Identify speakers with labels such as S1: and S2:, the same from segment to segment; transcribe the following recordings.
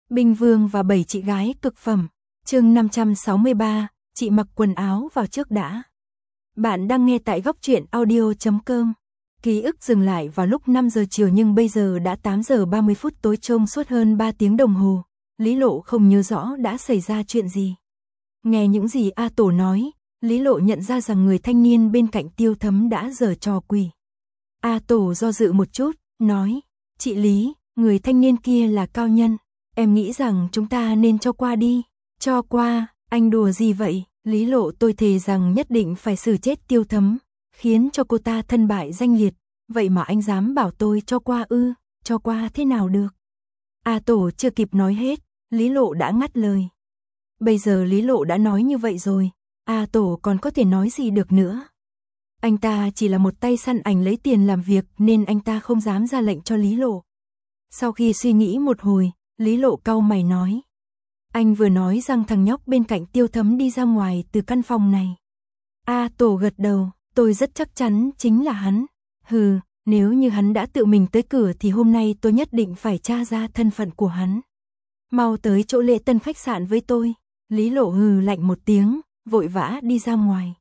S1: Binh Vương và 7 chị gái cực phẩm. Chương 563, chị mặc quần áo vào trước đã. Bạn đang nghe tại góc truyện audio.com. Ký ức dừng lại vào lúc 5 giờ chiều nhưng bây giờ đã 8 giờ 30 phút tối, trông suốt hơn 3 tiếng đồng hồ. Lý Lộ không nhớ rõ đã xảy ra chuyện gì. Nghe những gì A Tổ nói, Lý Lộ nhận ra rằng người thanh niên bên cạnh Tiêu Thấm đã giở trò quỷ. A Tổ do dự một chút, nói, chị Lý, người thanh niên kia là cao nhân. Em nghĩ rằng chúng ta nên cho qua đi. Cho qua, anh đùa gì vậy? Lý Lộ, tôi thề rằng nhất định phải xử chết Tiêu Thấm, khiến cho cô ta thân bại danh liệt. Vậy mà anh dám bảo tôi cho qua ư? Cho qua thế nào được? A Tổ chưa kịp nói hết, Lý Lộ đã ngắt lời. Bây giờ Lý Lộ đã nói như vậy rồi, A Tổ còn có thể nói gì được nữa? Anh ta chỉ là một tay săn ảnh lấy tiền làm việc nên anh ta không dám ra lệnh cho Lý Lộ. Sau khi suy nghĩ một hồi, Lý Lộ cau mày nói. Anh vừa nói rằng thằng nhóc bên cạnh Tiêu Thấm đi ra ngoài từ căn phòng này. A Tổ gật đầu, tôi rất chắc chắn chính là hắn. Hừ, nếu như hắn đã tự mình tới cửa thì hôm nay tôi nhất định phải tra ra thân phận của hắn. Mau tới chỗ lễ tân khách sạn với tôi. Lý Lộ hừ lạnh một tiếng, vội vã đi ra ngoài.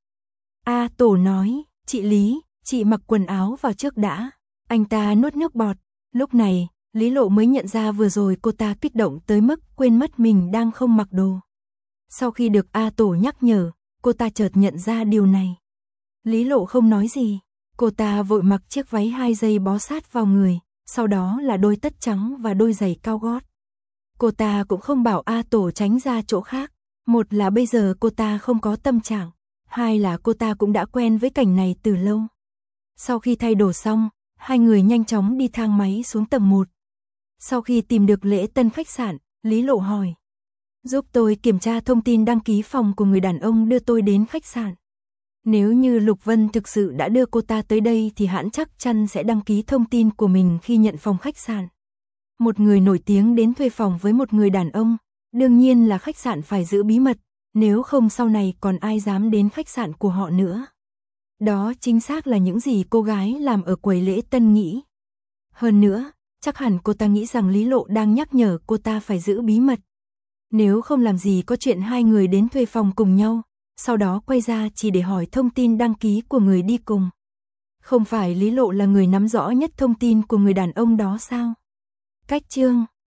S1: A Tổ nói, chị Lý, chị mặc quần áo vào trước đã. Anh ta nuốt nước bọt. Lúc này, Lý Lộ mới nhận ra vừa rồi cô ta kích động tới mức quên mất mình đang không mặc đồ. Sau khi được A Tổ nhắc nhở, cô ta chợt nhận ra điều này. Lý Lộ không nói gì, cô ta vội mặc chiếc váy 2 dây bó sát vào người, sau đó là đôi tất trắng và đôi giày cao gót. Cô ta cũng không bảo A Tổ tránh ra chỗ khác, một là bây giờ cô ta không có tâm trạng, hai là cô ta cũng đã quen với cảnh này từ lâu. Sau khi thay đồ xong, hai người nhanh chóng đi thang máy xuống tầng 1. Sau khi tìm được lễ tân khách sạn, Lý Lộ hỏi. Giúp tôi kiểm tra thông tin đăng ký phòng của người đàn ông đưa tôi đến khách sạn. Nếu như Lục Vân thực sự đã đưa cô ta tới đây thì hắn chắc chắn sẽ đăng ký thông tin của mình khi nhận phòng khách sạn. Một người nổi tiếng đến thuê phòng với một người đàn ông, đương nhiên là khách sạn phải giữ bí mật, nếu không sau này còn ai dám đến khách sạn của họ nữa. Đó chính xác là những gì cô gái làm ở quầy lễ tân nghĩ. Hơn nữa, chắc hẳn cô ta nghĩ rằng Lý Lộ đang nhắc nhở cô ta phải giữ bí mật. Nếu không làm gì có chuyện hai người đến thuê phòng cùng nhau, sau đó quay ra chỉ để hỏi thông tin đăng ký của người đi cùng. Không phải Lý Lộ là người nắm rõ nhất thông tin của người đàn ông đó sao? Cách chương